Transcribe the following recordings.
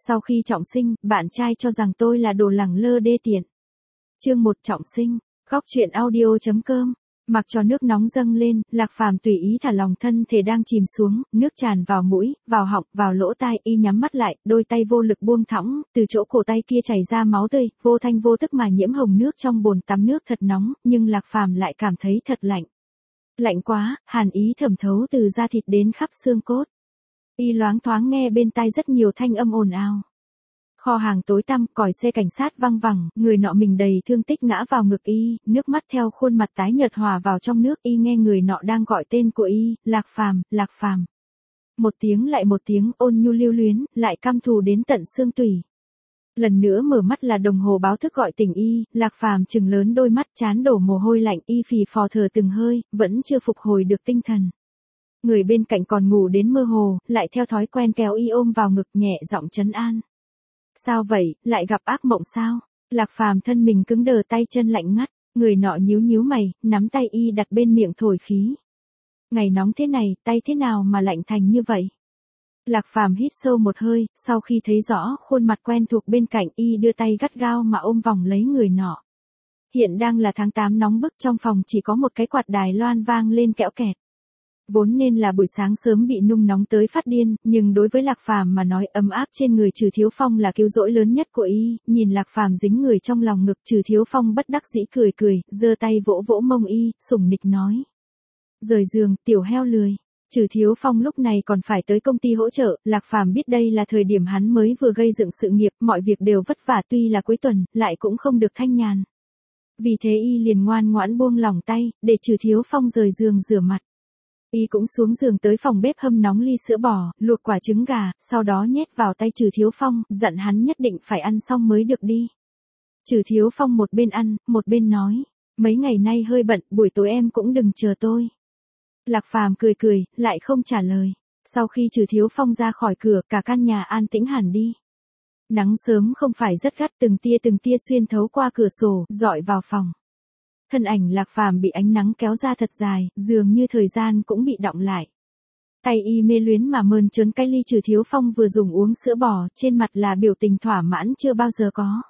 Sau khi trọng sinh, bạn trai cho rằng tôi là đồ lẳng lơ đê tiện. Chương 1 trọng sinh, góc truyện audio.com. Mặc cho nước nóng dâng lên, Lạc Phàm tùy ý thả lòng thân thể đang chìm xuống, nước tràn vào mũi, vào họng, vào lỗ tai, y nhắm mắt lại, đôi tay vô lực buông thõng, từ chỗ cổ tay kia chảy ra máu tươi, vô thanh vô tức mà nhiễm hồng nước trong bồn tắm nước thật nóng, nhưng Lạc Phàm lại cảm thấy thật lạnh. Lạnh quá, hàn ý thẩm thấu từ da thịt đến khắp xương cốt. Y loáng thoáng nghe bên tai rất nhiều thanh âm ồn ào. Kho hàng tối tăm, còi xe cảnh sát văng vẳng, người nọ mình đầy thương tích ngã vào ngực y, nước mắt theo khuôn mặt tái nhợt hòa vào trong nước, y nghe người nọ đang gọi tên của y, Lạc Phàm, Lạc Phàm. Một tiếng lại một tiếng, ôn nhu lưu luyến, lại căm thù đến tận xương tủy. Lần nữa mở mắt là đồng hồ báo thức gọi tỉnh y, Lạc Phàm trừng lớn đôi mắt, trán đổ mồ hôi lạnh, y phì phò thở từng hơi, vẫn chưa phục hồi được tinh thần. Người bên cạnh còn ngủ đến mơ hồ, lại theo thói quen kéo y ôm vào ngực nhẹ giọng trấn an. Sao vậy, lại gặp ác mộng sao? Lạc Phàm thân mình cứng đờ, tay chân lạnh ngắt, người nọ nhíu nhíu mày, nắm tay y đặt bên miệng thổi khí. Ngày nóng thế này, tay thế nào mà lạnh thành như vậy? Lạc Phàm hít sâu một hơi, sau khi thấy rõ khuôn mặt quen thuộc bên cạnh y đưa tay gắt gao mà ôm vòng lấy người nọ. Hiện đang là tháng 8 nóng bức, trong phòng chỉ có một cái quạt Đài Loan vang lên kẽo kẹt. Vốn nên là buổi sáng sớm bị nung nóng tới phát điên, nhưng đối với Lạc Phàm mà nói ấm áp trên người Trừ Thiếu Phong là cứu rỗi lớn nhất của y, nhìn Lạc Phàm dính người trong lòng ngực, Trừ Thiếu Phong bất đắc dĩ cười cười, giơ tay vỗ vỗ mông y, sủng nịch nói. Rời giường, tiểu heo lười. Trừ Thiếu Phong lúc này còn phải tới công ty hỗ trợ, Lạc Phàm biết đây là thời điểm hắn mới vừa gây dựng sự nghiệp, mọi việc đều vất vả, tuy là cuối tuần, lại cũng không được thanh nhàn. Vì thế y liền ngoan ngoãn buông lỏng tay, để Trừ Thiếu Phong rời giường rửa mặt. Y cũng xuống giường tới phòng bếp hâm nóng ly sữa bò, luộc quả trứng gà, sau đó nhét vào tay Trừ Thiếu Phong, dặn hắn nhất định phải ăn xong mới được đi. Trừ Thiếu Phong một bên ăn, một bên nói, mấy ngày nay hơi bận, buổi tối em cũng đừng chờ tôi. Lạc Phàm cười cười, lại không trả lời. Sau khi Trừ Thiếu Phong ra khỏi cửa, cả căn nhà an tĩnh hẳn đi. Nắng sớm không phải rất gắt, từng tia xuyên thấu qua cửa sổ, rọi vào phòng. Thân ảnh Lạc Phàm bị ánh nắng kéo ra thật dài, dường như thời gian cũng bị đọng lại. Tay y mê luyến mà mơn trớn cái ly Trừ Thiếu Phong vừa dùng uống sữa bò, trên mặt là biểu tình thỏa mãn chưa bao giờ có.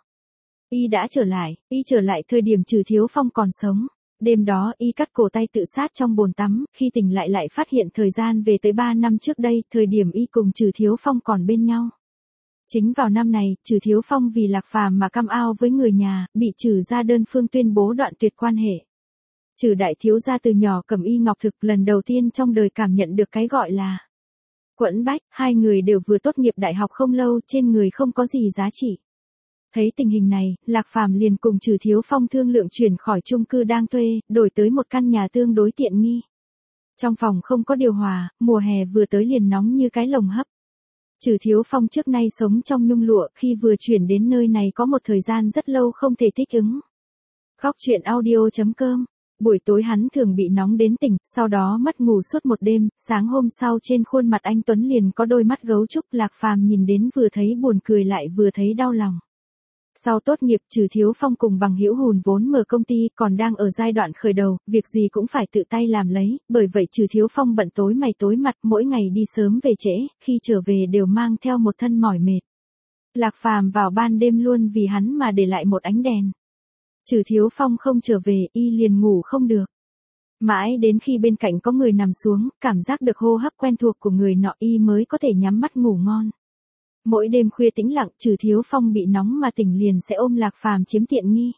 Y đã trở lại thời điểm Trừ Thiếu Phong còn sống. Đêm đó y cắt cổ tay tự sát trong bồn tắm, khi tỉnh lại phát hiện thời gian về tới 3 năm trước đây, thời điểm y cùng Trừ Thiếu Phong còn bên nhau. Chính vào năm này, Trừ Thiếu Phong vì Lạc Phàm mà căm ao với người nhà, bị Trừ gia đơn phương tuyên bố đoạn tuyệt quan hệ. Trừ đại thiếu gia từ nhỏ cầm y ngọc thực, lần đầu tiên trong đời cảm nhận được cái gọi là quẫn bách, hai người đều vừa tốt nghiệp đại học không lâu, trên người không có gì giá trị. Thấy tình hình này, Lạc Phàm liền cùng Trừ Thiếu Phong thương lượng chuyển khỏi chung cư đang thuê, đổi tới một căn nhà tương đối tiện nghi. Trong phòng không có điều hòa, mùa hè vừa tới liền nóng như cái lồng hấp. Trừ Thiếu Phong trước nay sống trong nhung lụa, khi vừa chuyển đến nơi này có một thời gian rất lâu không thể thích ứng. Góc truyện audio.com. Buổi tối hắn thường bị nóng đến tỉnh, sau đó mất ngủ suốt một đêm, sáng hôm sau trên khuôn mặt anh Tuấn liền có đôi mắt gấu trúc, Lạc Phàm nhìn đến vừa thấy buồn cười lại vừa thấy đau lòng. Sau tốt nghiệp, Trừ Thiếu Phong cùng bằng hữu hùn vốn mở công ty, còn đang ở giai đoạn khởi đầu, việc gì cũng phải tự tay làm lấy, bởi vậy Trừ Thiếu Phong bận tối mày tối mặt, mỗi ngày đi sớm về trễ, khi trở về đều mang theo một thân mỏi mệt. Lạc Phàm vào ban đêm luôn vì hắn mà để lại một ánh đèn. Trừ Thiếu Phong không trở về, y liền ngủ không được. Mãi đến khi bên cạnh có người nằm xuống, cảm giác được hô hấp quen thuộc của người nọ, y mới có thể nhắm mắt ngủ ngon. Mỗi đêm khuya tĩnh lặng, Trừ Thiếu Phong bị nóng mà tỉnh liền sẽ ôm Lạc Phàm chiếm tiện nghi.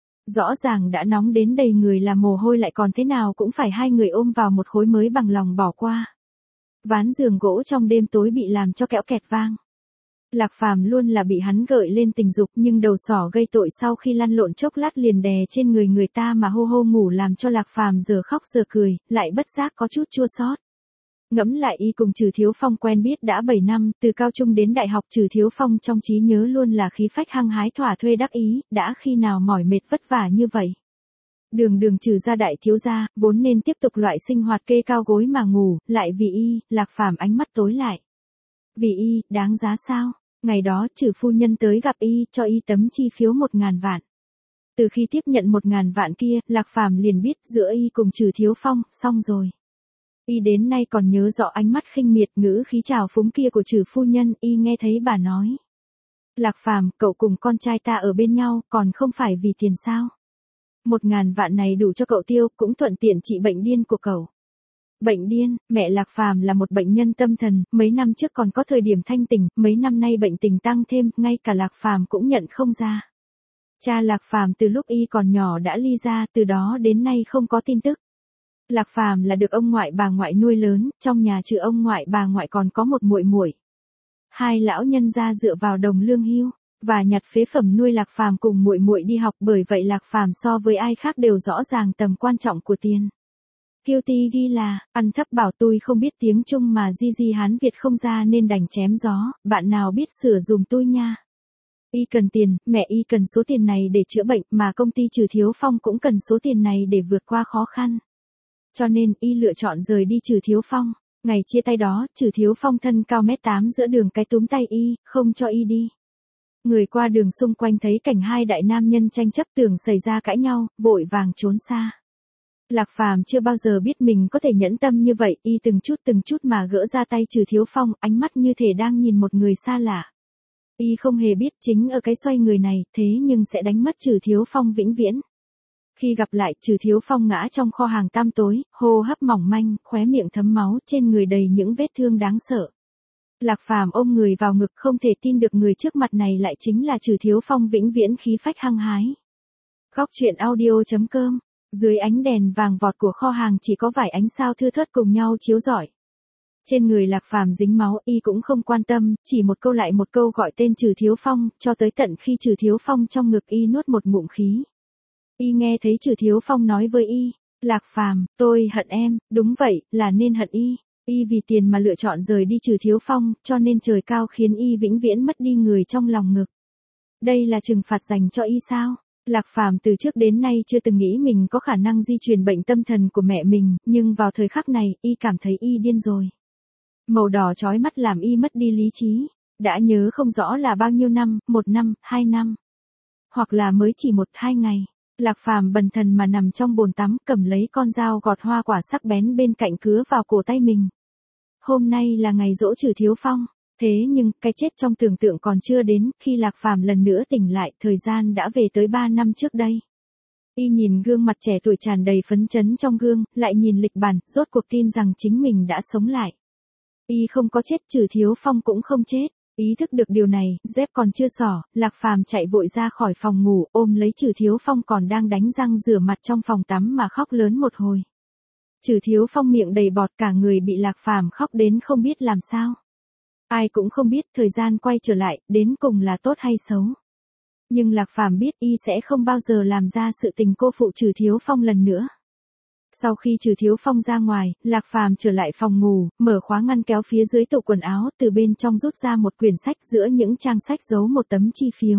Rõ ràng đã nóng đến đầy người là mồ hôi lại còn thế nào cũng phải hai người ôm vào một khối mới bằng lòng bỏ qua. Ván giường gỗ trong đêm tối bị làm cho kẽo kẹt vang. Lạc Phàm luôn là bị hắn gợi lên tình dục, nhưng đầu sỏ gây tội sau khi lăn lộn chốc lát liền đè trên người ta mà hô hô ngủ, làm cho Lạc Phàm giờ khóc giờ cười, lại bất giác có chút chua xót. Ngẫm lại y cùng Trừ Thiếu Phong quen biết đã 7 năm, từ cao trung đến đại học, Trừ Thiếu Phong trong trí nhớ luôn là khí phách hăng hái thỏa thuê đắc ý, đã khi nào mỏi mệt vất vả như vậy. Đường Trừ gia đại thiếu gia, vốn nên tiếp tục loại sinh hoạt kê cao gối mà ngủ, lại vì y, Lạc Phàm ánh mắt tối lại. Vì y, đáng giá sao? Ngày đó Trừ phu nhân tới gặp y, cho y tấm chi phiếu 1.000 vạn. Từ khi tiếp nhận 1.000 vạn kia, Lạc Phàm liền biết giữa y cùng Trừ Thiếu Phong, xong rồi. Y đến nay còn nhớ rõ ánh mắt khinh miệt, ngữ khí trào phúng kia của Trừ phu nhân, y nghe thấy bà nói. Lạc Phàm, cậu cùng con trai ta ở bên nhau, còn không phải vì tiền sao? 1.000 vạn này đủ cho cậu tiêu, cũng thuận tiện trị bệnh điên của cậu. Bệnh điên, mẹ Lạc Phàm là một bệnh nhân tâm thần, mấy năm trước còn có thời điểm thanh tỉnh, mấy năm nay bệnh tình tăng thêm, ngay cả Lạc Phàm cũng nhận không ra. Cha Lạc Phàm từ lúc y còn nhỏ đã ly ra, từ đó đến nay không có tin tức. Lạc Phàm là được ông ngoại bà ngoại nuôi lớn, trong nhà trừ ông ngoại bà ngoại còn có một muội muội. Hai lão nhân gia dựa vào đồng lương hưu và nhặt phế phẩm nuôi Lạc Phàm cùng muội muội đi học, bởi vậy Lạc Phàm so với ai khác đều rõ ràng tầm quan trọng của tiền. Kiêu Ti ghi là, ăn thấp bảo tôi không biết tiếng Trung mà di Hán Việt không ra nên đành chém gió, bạn nào biết sửa dùm tôi nha. Y cần tiền, mẹ y cần số tiền này để chữa bệnh, mà công ty Trừ Thiếu Phong cũng cần số tiền này để vượt qua khó khăn. Cho nên, y lựa chọn rời đi Trừ Thiếu Phong. Ngày chia tay đó, Trừ Thiếu Phong thân cao 1m8 giữa đường cái túm tay y, không cho y đi. Người qua đường xung quanh thấy cảnh hai đại nam nhân tranh chấp tưởng xảy ra cãi nhau, vội vàng trốn xa. Lạc Phàm chưa bao giờ biết mình có thể nhẫn tâm như vậy, y từng chút mà gỡ ra tay Trừ Thiếu Phong, ánh mắt như thể đang nhìn một người xa lạ. Y không hề biết chính ở cái xoay người này, thế nhưng sẽ đánh mất Trừ Thiếu Phong vĩnh viễn. Khi gặp lại, Trừ Thiếu Phong ngã trong kho hàng tăm tối, hô hấp mỏng manh, khóe miệng thấm máu, trên người đầy những vết thương đáng sợ. Lạc Phàm ôm người vào ngực, không thể tin được người trước mặt này lại chính là Trừ Thiếu Phong vĩnh viễn khí phách hăng hái. Góc truyện audio.com. Dưới ánh đèn vàng vọt của kho hàng chỉ có vài ánh sao thưa thớt cùng nhau chiếu rọi. Trên người Lạc Phàm dính máu, y cũng không quan tâm, chỉ một câu lại một câu gọi tên Trừ Thiếu Phong, cho tới tận khi Trừ Thiếu Phong trong ngực y nuốt một ngụm khí. Y nghe thấy Trừ Thiếu Phong nói với y, Lạc Phàm, tôi hận em, đúng vậy, là nên hận y. Y vì tiền mà lựa chọn rời đi Trừ Thiếu Phong, cho nên trời cao khiến y vĩnh viễn mất đi người trong lòng ngực. Đây là trừng phạt dành cho y sao? Lạc Phàm từ trước đến nay chưa từng nghĩ mình có khả năng di truyền bệnh tâm thần của mẹ mình, nhưng vào thời khắc này, y cảm thấy y điên rồi. Màu đỏ chói mắt làm y mất đi lý trí, đã nhớ không rõ là bao nhiêu năm, 1 năm, 2 năm, hoặc là mới chỉ 1-2 ngày. Lạc Phàm bần thần mà nằm trong bồn tắm, cầm lấy con dao gọt hoa quả sắc bén bên cạnh cứa vào cổ tay mình. Hôm nay là ngày giỗ Trừ Thiếu Phong, thế nhưng cái chết trong tưởng tượng còn chưa đến, khi Lạc Phàm lần nữa tỉnh lại, thời gian đã về tới 3 năm trước đây. Y nhìn gương mặt trẻ tuổi tràn đầy phấn chấn trong gương, lại nhìn lịch bản, rốt cuộc tin rằng chính mình đã sống lại. Y không có chết, Trừ Thiếu Phong cũng không chết. Ý thức được điều này, dép còn chưa xỏ, Lạc Phàm chạy vội ra khỏi phòng ngủ, ôm lấy Trừ Thiếu Phong còn đang đánh răng rửa mặt trong phòng tắm mà khóc lớn một hồi. Trừ Thiếu Phong miệng đầy bọt, cả người bị Lạc Phàm khóc đến không biết làm sao. Ai cũng không biết thời gian quay trở lại, đến cùng là tốt hay xấu. Nhưng Lạc Phàm biết y sẽ không bao giờ làm ra sự tình cô phụ Trừ Thiếu Phong lần nữa. Sau khi Trừ Thiếu Phong ra ngoài, Lạc Phàm trở lại phòng ngủ, mở khóa ngăn kéo phía dưới tủ quần áo, từ bên trong rút ra một quyển sách, giữa những trang sách giấu một tấm chi phiếu.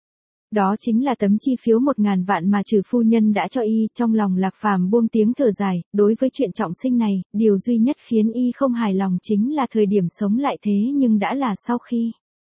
Đó chính là tấm chi phiếu 1.000 vạn mà Trừ phu nhân đã cho y. Trong lòng Lạc Phàm buông tiếng thở dài, đối với chuyện trọng sinh này, điều duy nhất khiến y không hài lòng chính là thời điểm sống lại, thế nhưng đã là sau khi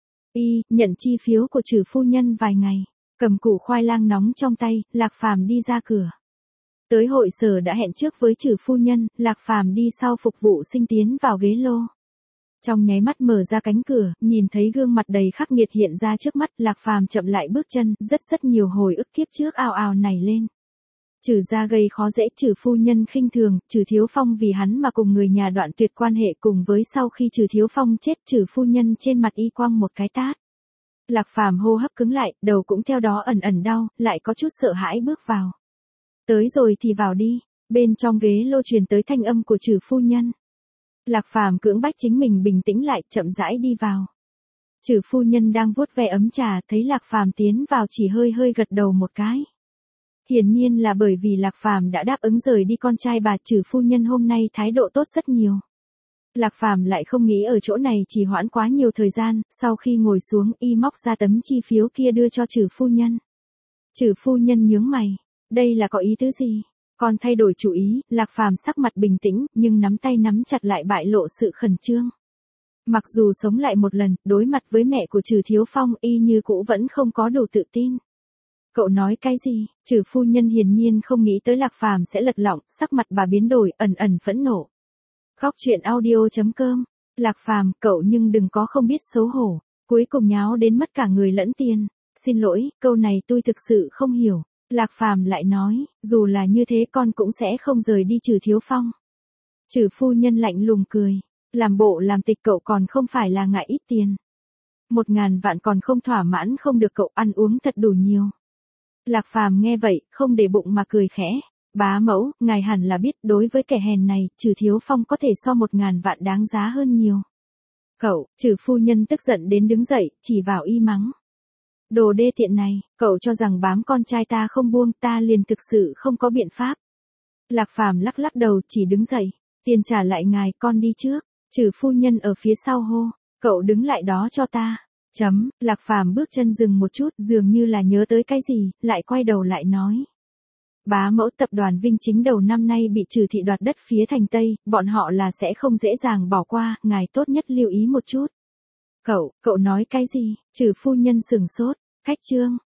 y nhận chi phiếu của Trừ phu nhân vài ngày, cầm củ khoai lang nóng trong tay, Lạc Phàm đi ra cửa. Tới hội sở đã hẹn trước với Trừ phu nhân, Lạc Phàm đi sau phục vụ sinh tiến vào ghế lô. Trong nháy mắt mở ra cánh cửa, nhìn thấy gương mặt đầy khắc nghiệt hiện ra trước mắt, Lạc Phàm chậm lại bước chân, rất nhiều hồi ức kiếp trước ào ào nảy lên. Trừ gia gây khó dễ, Trừ phu nhân khinh thường, Trừ Thiếu Phong vì hắn mà cùng người nhà đoạn tuyệt quan hệ, cùng với sau khi Trừ Thiếu Phong chết, Trừ phu nhân trên mặt y quăng một cái tát. Lạc Phàm hô hấp cứng lại, đầu cũng theo đó ẩn đau, lại có chút sợ hãi bước vào. Tới rồi thì vào đi. Bên trong ghế lô truyền tới thanh âm của Trừ phu nhân. Lạc Phàm cưỡng bách chính mình bình tĩnh lại, chậm rãi đi vào. Trừ phu nhân đang vuốt ve ấm trà, thấy Lạc Phàm tiến vào chỉ hơi gật đầu một cái. Hiển nhiên là bởi vì Lạc Phàm đã đáp ứng rời đi con trai bà, Trừ phu nhân hôm nay thái độ tốt rất nhiều. Lạc Phàm lại không nghĩ ở chỗ này trì hoãn quá nhiều thời gian, sau khi ngồi xuống, y móc ra tấm chi phiếu kia đưa cho Trừ phu nhân. Trừ phu nhân nhướng mày, đây là có ý tứ gì? Còn thay đổi chủ ý, Lạc Phàm sắc mặt bình tĩnh, nhưng nắm tay nắm chặt lại bại lộ sự khẩn trương. Mặc dù sống lại một lần, đối mặt với mẹ của Trừ Thiếu Phong, y như cũ vẫn không có đủ tự tin. Cậu nói cái gì? Trừ phu nhân hiển nhiên không nghĩ tới Lạc Phàm sẽ lật lọng, sắc mặt bà biến đổi, ẩn phẫn nộ. Góc truyện audio.com. Lạc Phàm, cậu nhưng đừng có không biết xấu hổ. Cuối cùng nháo đến mất cả người lẫn tiền. Xin lỗi, câu này tôi thực sự không hiểu. Lạc Phàm lại nói, dù là như thế con cũng sẽ không rời đi Trừ Thiếu Phong. Trừ phu nhân lạnh lùng cười. Làm bộ làm tịch cậu còn không phải là ngại ít tiền. 1.000 vạn còn không thỏa mãn không được cậu ăn uống thật đủ nhiều. Lạc Phàm nghe vậy, không để bụng mà cười khẽ. Bá mẫu, ngài hẳn là biết đối với kẻ hèn này, Trừ Thiếu Phong có thể so 1.000 vạn đáng giá hơn nhiều. Cậu, Trừ phu nhân tức giận đến đứng dậy, chỉ vào y mắng. Đồ đê tiện này, cậu cho rằng bám con trai ta không buông, ta liền thực sự không có biện pháp. Lạc Phàm lắc lắc đầu chỉ đứng dậy. Tiền trả lại ngài, con đi trước. Trừ phu nhân ở phía sau hô. Cậu đứng lại đó cho ta. Lạc Phàm bước chân dừng một chút, dường như là nhớ tới cái gì, lại quay đầu lại nói. Bá mẫu, tập đoàn Vinh Chính đầu năm nay bị Trừ thị đoạt đất phía thành Tây, bọn họ là sẽ không dễ dàng bỏ qua, ngài tốt nhất lưu ý một chút. Cậu nói cái gì? Trừ phu nhân sửng sốt. Khách trương,